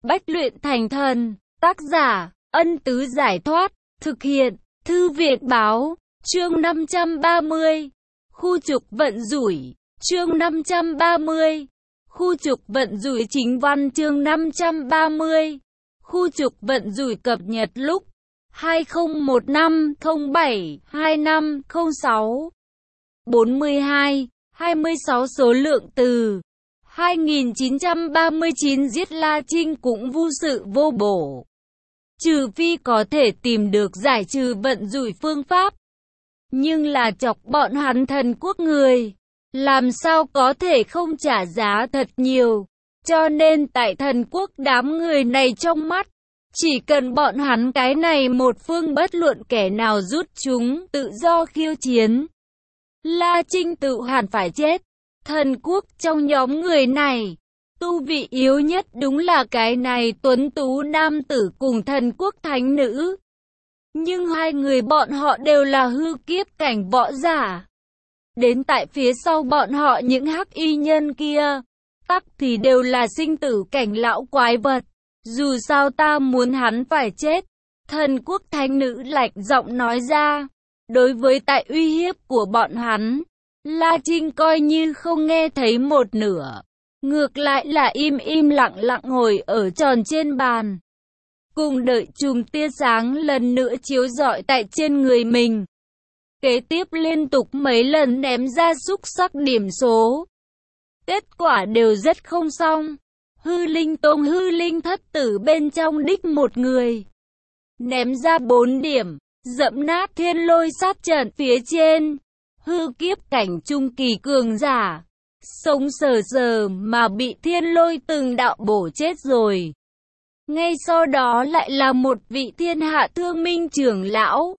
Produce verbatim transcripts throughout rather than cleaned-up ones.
Bách luyện thành thần. Tác giả, Ân Tứ Giải Thoát. Thực hiện, Thư Viện Báo. Chương năm trăm ba mươi. Khu trục vận rủi. Chương năm trăm ba mươi. Khu trục vận rủi. Chính văn chương năm trăm ba mươi. Khu trục vận rủi cập nhật lúc hai không một năm không bảy hai năm không sáu. bốn mươi hai, hai mươi sáu số lượng từ. hai nghìn chín trăm ba mươi chín giết La Trinh cũng vô sự vô bổ. Trừ phi có thể tìm được giải trừ vận rủi phương pháp. Nhưng là chọc bọn hắn thần quốc người. Làm sao có thể không trả giá thật nhiều. Cho nên tại thần quốc đám người này trong mắt. Chỉ cần bọn hắn cái này một phương bất luận kẻ nào rút chúng tự do khiêu chiến. La Trinh tự hẳn phải chết. Thần quốc trong nhóm người này, tu vị yếu nhất đúng là cái này tuấn tú nam tử cùng thần quốc thánh nữ. Nhưng hai người bọn họ đều là hư kiếp cảnh võ giả. Đến tại phía sau bọn họ những hắc y nhân kia, tắc thì đều là sinh tử cảnh lão quái vật. Dù sao ta muốn hắn phải chết. Thần quốc thánh nữ lạnh giọng nói ra. Đối với tại uy hiếp của bọn hắn, La Trinh coi như không nghe thấy một nửa. Ngược lại là im im lặng lặng ngồi ở tròn trên bàn. Cùng đợi chùm tia sáng lần nữa chiếu rọi tại trên người mình. Kế tiếp liên tục mấy lần ném ra xúc sắc điểm số. Kết quả đều rất không xong. Hư linh tông hư linh thất tử bên trong đích một người. Ném ra bốn điểm, dẫm nát thiên lôi sát trận phía trên. Hư kiếp cảnh trung kỳ cường giả. Sống sờ sờ mà bị thiên lôi từng đạo bổ chết rồi. Ngay sau đó lại là một vị thiên hạ thương minh trưởng lão.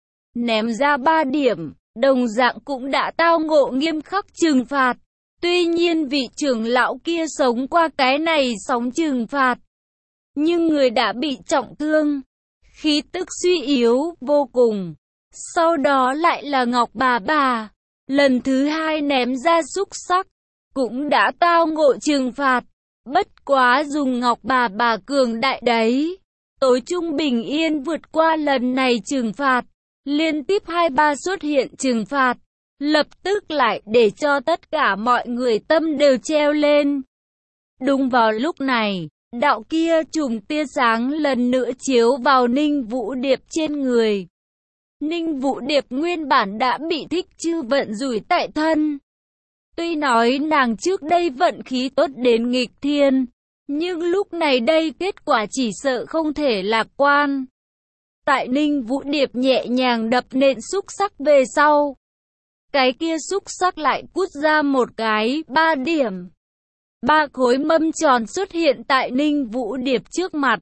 Ném ra ba điểm, đồng dạng cũng đã tao ngộ nghiêm khắc trừng phạt. Tuy nhiên vị trưởng lão kia sống qua cái này sóng trừng phạt. Nhưng người đã bị trọng thương. Khí tức suy yếu vô cùng. Sau đó lại là Ngọc bà bà. Lần thứ hai ném ra xúc sắc. Cũng đã tao ngộ trừng phạt. Bất quá dùng Ngọc bà bà cường đại đấy. Tối trung bình yên vượt qua lần này trừng phạt. Liên tiếp hai ba xuất hiện trừng phạt. Lập tức lại để cho tất cả mọi người tâm đều treo lên. Đúng vào lúc này, đạo kia chùm tia sáng lần nữa chiếu vào Ninh Vũ Điệp trên người. Ninh Vũ Điệp nguyên bản đã bị thích chư vận rủi tại thân. Tuy nói nàng trước đây vận khí tốt đến nghịch thiên, nhưng lúc này đây kết quả chỉ sợ không thể lạc quan. Tại Ninh Vũ Điệp nhẹ nhàng đập nện xúc sắc về sau. Cái kia xúc sắc lại cút ra một cái, ba điểm. Ba khối mâm tròn xuất hiện tại Ninh Vũ Điệp trước mặt.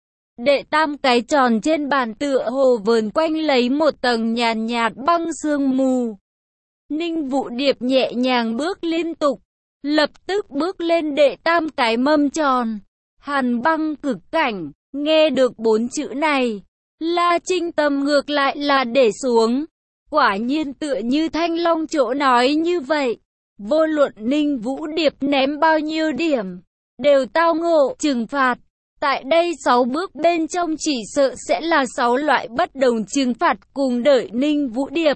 Đệ tam cái tròn trên bàn tựa hồ vờn quanh lấy một tầng nhàn nhạt băng sương mù. Ninh Vũ Điệp nhẹ nhàng bước liên tục, lập tức bước lên đệ tam cái mâm tròn. Hàn băng cực cảnh, nghe được bốn chữ này, La Trinh tâm ngược lại là để xuống. Quả nhiên tựa như Thanh Long chỗ nói như vậy. Vô luận Ninh Vũ Điệp ném bao nhiêu điểm, đều tao ngộ trừng phạt. Tại đây sáu bước bên trong chỉ sợ sẽ là sáu loại bất đồng trừng phạt cùng đợi Ninh Vũ Điệp.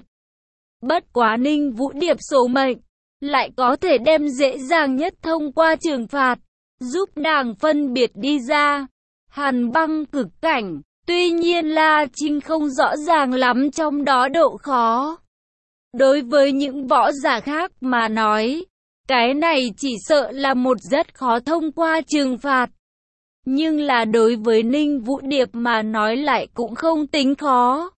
Bất quá Ninh Vũ Điệp số mệnh, lại có thể đem dễ dàng nhất thông qua trừng phạt, giúp nàng phân biệt đi ra. Hàn băng cực cảnh. Tuy nhiên La Trinh không rõ ràng lắm trong đó độ khó. Đối với những võ giả khác mà nói, cái này chỉ sợ là một rất khó thông qua trừng phạt. Nhưng là đối với Ninh Vũ Điệp mà nói lại cũng không tính khó.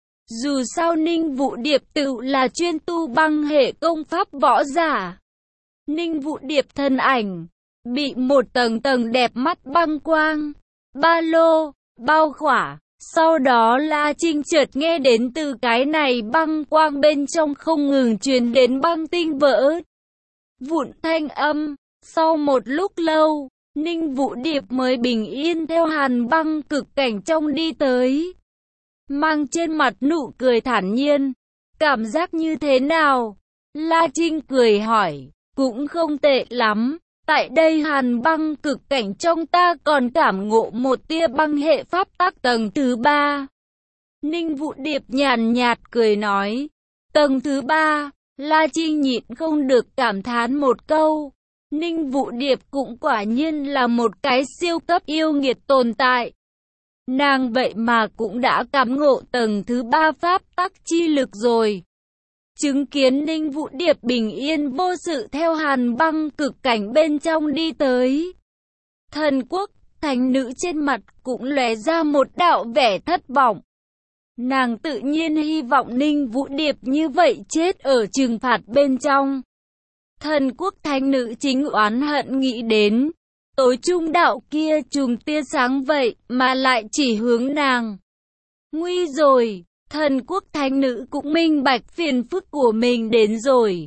Dù sao Ninh Vũ Điệp tự là chuyên tu băng hệ công pháp võ giả. Ninh Vũ Điệp thân ảnh, bị một tầng tầng đẹp mắt băng quang, ba lô, bao khỏa. Sau đó La Trinh chợt nghe đến từ cái này băng quang bên trong không ngừng truyền đến băng tinh vỡ vụn thanh âm. Sau một lúc lâu, Ninh Vũ Điệp mới bình yên theo hàn băng cực cảnh trong đi tới. Mang trên mặt nụ cười thản nhiên. Cảm giác như thế nào? La Trinh cười hỏi. Cũng không tệ lắm. Tại đây hàn băng cực cảnh trong ta còn cảm ngộ một tia băng hệ pháp tắc tầng thứ ba. Ninh Vũ Điệp nhàn nhạt cười nói. Tầng thứ ba, La Chi nhịn không được cảm thán một câu. Ninh Vũ Điệp cũng quả nhiên là một cái siêu cấp yêu nghiệt tồn tại. Nàng vậy mà cũng đã cảm ngộ tầng thứ ba pháp tắc chi lực rồi. Chứng kiến Ninh Vũ Điệp bình yên vô sự theo hàn băng cực cảnh bên trong đi tới. Thần quốc, thánh nữ trên mặt cũng lóe ra một đạo vẻ thất vọng. Nàng tự nhiên hy vọng Ninh Vũ Điệp như vậy chết ở trừng phạt bên trong. Thần quốc thánh nữ chính oán hận nghĩ đến. Tối trung đạo kia trùng tia sáng vậy mà lại chỉ hướng nàng. Nguy rồi, thần quốc thánh nữ cũng minh bạch phiền phức của mình đến rồi.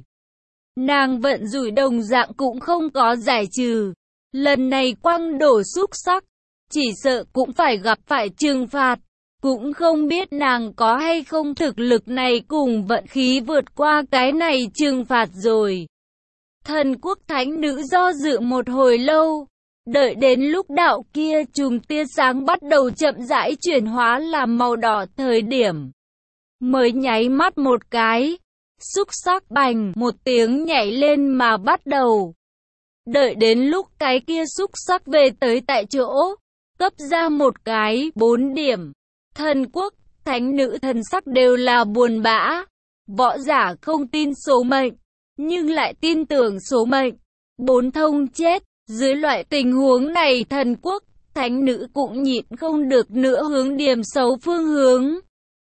Nàng vận rủi đồng dạng cũng không có giải trừ. Lần này quăng đổ xúc sắc, chỉ sợ cũng phải gặp phải trừng phạt. Cũng không biết nàng có hay không thực lực này cùng vận khí vượt qua cái này trừng phạt rồi. Thần quốc thánh nữ do dự một hồi lâu. Đợi đến lúc đạo kia chùm tia sáng bắt đầu chậm rãi chuyển hóa làm màu đỏ thời điểm. Mới nháy mắt một cái. Xúc sắc bành một tiếng nhảy lên mà bắt đầu. Đợi đến lúc cái kia xúc sắc về tới tại chỗ. Cấp ra một cái bốn điểm. Thần quốc, thánh nữ thần sắc đều là buồn bã. Võ giả không tin số mệnh, nhưng lại tin tưởng số mệnh. Bốn thông chết. Dưới loại tình huống này thần quốc, thánh nữ cũng nhịn không được nữa hướng điểm xấu phương hướng.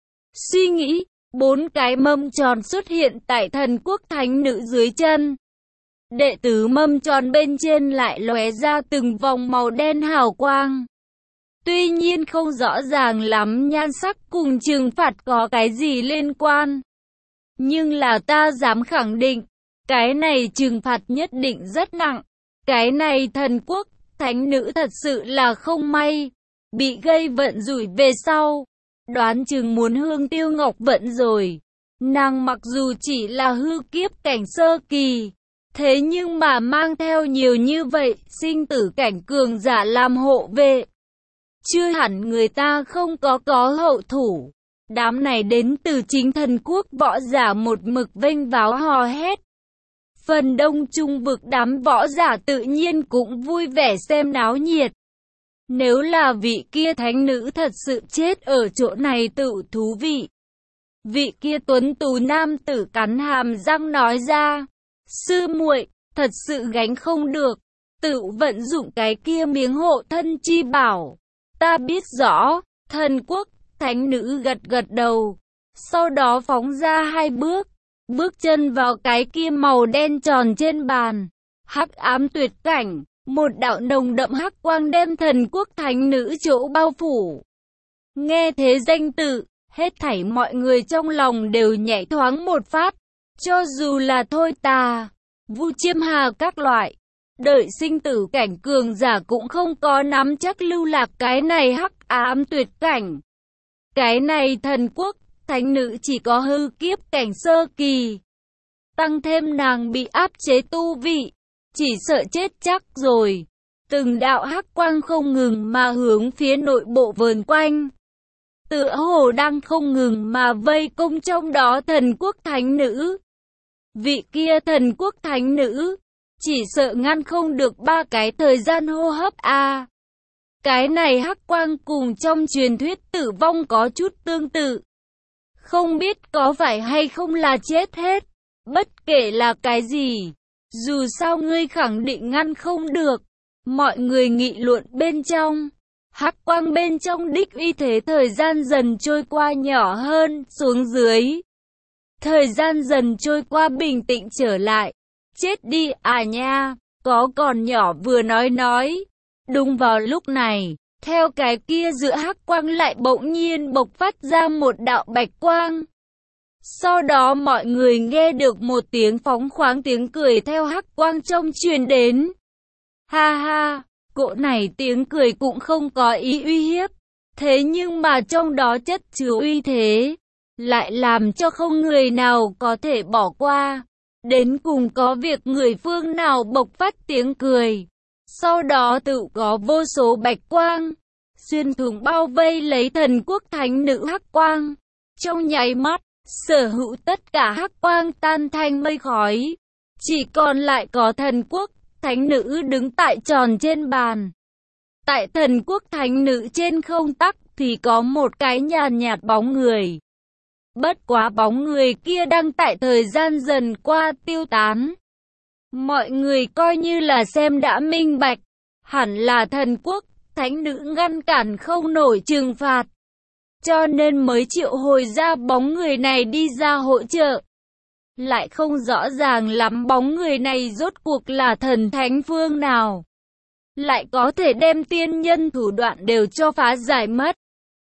Suy nghĩ, bốn cái mâm tròn xuất hiện tại thần quốc thánh nữ dưới chân. Đệ tứ mâm tròn bên trên lại lóe ra từng vòng màu đen hào quang. Tuy nhiên không rõ ràng lắm nhan sắc cùng trừng phạt có cái gì liên quan. Nhưng là ta dám khẳng định, cái này trừng phạt nhất định rất nặng. Cái này thần quốc, thánh nữ thật sự là không may, bị gây vận rủi về sau. Đoán chừng muốn hương tiêu ngọc vận rồi. Nàng mặc dù chỉ là hư kiếp cảnh sơ kỳ, thế nhưng mà mang theo nhiều như vậy, sinh tử cảnh cường giả làm hộ vệ. Chưa hẳn người ta không có có hậu thủ. Đám này đến từ chính thần quốc võ giả một mực vênh váo hò hét. Phần đông trung vực đám võ giả tự nhiên cũng vui vẻ xem náo nhiệt. Nếu là vị kia thánh nữ thật sự chết ở chỗ này tự thú vị. Vị kia tuấn tú nam tử cắn hàm răng nói ra. Sư muội, thật sự gánh không được. Tự vận dụng cái kia miếng hộ thân chi bảo. Ta biết rõ, thần quốc, thánh nữ gật gật đầu. Sau đó phóng ra hai bước. Bước chân vào cái kia màu đen tròn trên bàn. Hắc ám tuyệt cảnh, một đạo nồng đậm hắc quang đem thần quốc thánh nữ chỗ bao phủ. Nghe thế danh tự, hết thảy mọi người trong lòng đều nhảy thoáng một phát. Cho dù là Thôi Tà, Vu Chiêm Hà các loại, đợi sinh tử cảnh cường giả cũng không có nắm chắc lưu lạc cái này hắc ám tuyệt cảnh. Cái này thần quốc thánh nữ chỉ có hư kiếp cảnh sơ kỳ. Tăng thêm nàng bị áp chế tu vị, chỉ sợ chết chắc rồi. Từng đạo hắc quang không ngừng mà hướng phía nội bộ vờn quanh. Tựa hồ đang không ngừng mà vây công trong đó thần quốc thánh nữ. Vị kia thần quốc thánh nữ, chỉ sợ ngăn không được ba cái thời gian hô hấp a. À. Cái này hắc quang cùng trong truyền thuyết tử vong có chút tương tự. Không biết có phải hay không là chết hết. Bất kể là cái gì, dù sao ngươi khẳng định ngăn không được. Mọi người nghị luận bên trong. Hắc quang bên trong đích uy thế thời gian dần trôi qua nhỏ hơn, xuống dưới. Thời gian dần trôi qua bình tĩnh trở lại. Chết đi à nha, có còn nhỏ vừa nói nói. Đúng vào lúc này, theo cái kia giữa hắc quang lại bỗng nhiên bộc phát ra một đạo bạch quang. Sau đó mọi người nghe được một tiếng phóng khoáng tiếng cười theo hắc quang trong truyền đến. Ha ha, cỗ này tiếng cười cũng không có ý uy hiếp. Thế nhưng mà trong đó chất chứa uy thế, lại làm cho không người nào có thể bỏ qua. Đến cùng có việc người phương nào bộc phát tiếng cười. Sau đó tự có vô số bạch quang, xuyên thủng bao vây lấy thần quốc thánh nữ hắc quang. Trong nháy mắt, sở hữu tất cả hắc quang tan thành mây khói. Chỉ còn lại có thần quốc thánh nữ đứng tại tròn trên bàn. Tại thần quốc thánh nữ trên không tắc thì có một cái nhàn nhạt bóng người. Bất quá bóng người kia đang tại thời gian dần qua tiêu tán. Mọi người coi như là xem đã minh bạch, hẳn là thần quốc thánh nữ ngăn cản không nổi trừng phạt, cho nên mới triệu hồi ra bóng người này đi ra hỗ trợ. Lại không rõ ràng lắm bóng người này rốt cuộc là thần thánh phương nào, lại có thể đem tiên nhân thủ đoạn đều cho phá giải mất.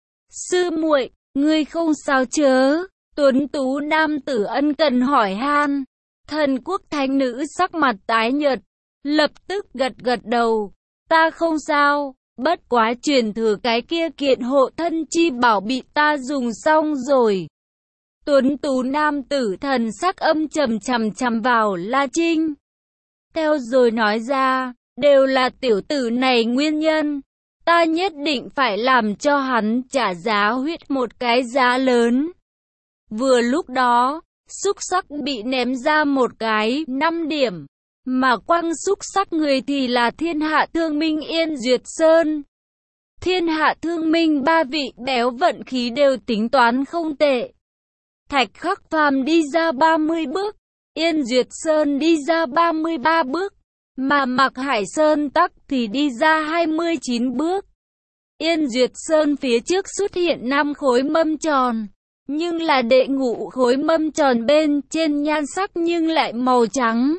Sư muội, ngươi không sao chớ? Tuấn tú nam tử ân cần hỏi han. Thần quốc thánh nữ sắc mặt tái nhợt, lập tức gật gật đầu. Ta không sao, bất quá truyền thừa cái kia kiện hộ thân chi bảo bị ta dùng xong rồi. Tuấn tú nam tử thần sắc âm trầm chằm chằm vào La Trinh. Theo rồi nói ra, đều là tiểu tử này nguyên nhân. Ta nhất định phải làm cho hắn trả giá huyết một cái giá lớn. Vừa lúc đó, xúc sắc bị ném ra một cái năm điểm, mà quăng xúc sắc người thì là Thiên Hạ Thương Minh Yên Duyệt Sơn. Thiên Hạ Thương Minh ba vị béo vận khí đều tính toán không tệ. Thạch Khắc Phàm đi ra ba mươi bước, Yên Duyệt Sơn đi ra ba mươi ba bước, mà Mạc Hải Sơn tắc thì đi ra hai mươi chín bước. Yên Duyệt Sơn phía trước xuất hiện năm khối mâm tròn, nhưng là đệ ngũ khối mâm tròn bên trên nhan sắc nhưng lại màu trắng.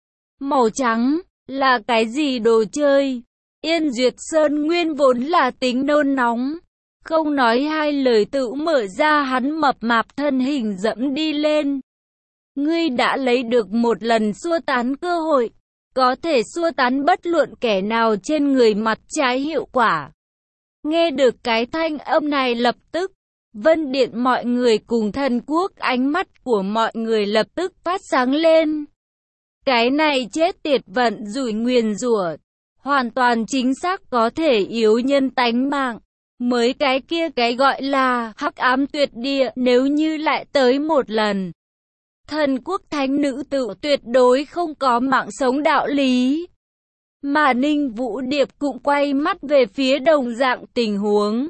Màu trắng là cái gì đồ chơi? Yên Duyệt Sơn nguyên vốn là tính nôn nóng, không nói hai lời tự mở ra hắn mập mạp thân hình dẫm đi lên. Ngươi đã lấy được một lần xua tán cơ hội, có thể xua tán bất luận kẻ nào trên người mặt trái hiệu quả. Nghe được cái thanh âm này lập tức, Vân Điện mọi người cùng thần quốc ánh mắt của mọi người lập tức phát sáng lên. Cái này chết tiệt vận rủi nguyền rủa, hoàn toàn chính xác có thể yếu nhân tánh mạng. Mới cái kia cái gọi là hắc ám tuyệt địa nếu như lại tới một lần. Thần quốc thánh nữ tự tuyệt đối không có mạng sống đạo lý. Mà Ninh Vũ Điệp cũng quay mắt về phía đồng dạng tình huống.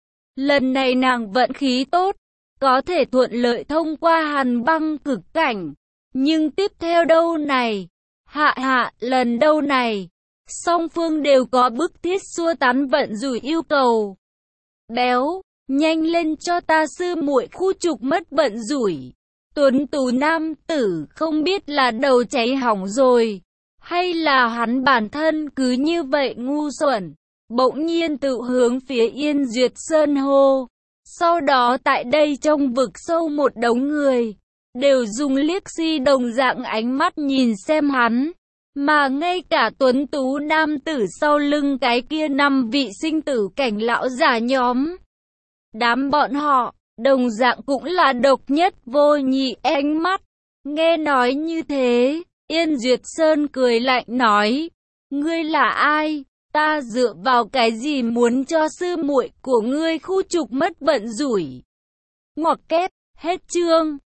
Lần này nàng vận khí tốt, có thể thuận lợi thông qua hàn băng cực cảnh. Nhưng tiếp theo đâu này? Hạ hạ, lần đâu này? Song phương đều có bức thiết xua tán vận rủi yêu cầu. Béo, nhanh lên cho ta sư muội khu trục mất vận rủi. Tuấn tú nam tử không biết là đầu cháy hỏng rồi, hay là hắn bản thân cứ như vậy ngu xuẩn. Bỗng nhiên tự hướng phía Yên Duyệt Sơn hô. Sau đó tại đây trong vực sâu một đống người, đều dùng liếc si đồng dạng ánh mắt nhìn xem hắn. Mà ngay cả tuấn tú nam tử sau lưng cái kia năm vị sinh tử cảnh lão giả nhóm. Đám bọn họ, đồng dạng cũng là độc nhất vô nhị ánh mắt. Nghe nói như thế, Yên Duyệt Sơn cười lạnh nói. Ngươi là ai? Ta dựa vào cái gì muốn cho sư muội của ngươi khu trục mất vận rủi? Ngoặc kép, hết chương.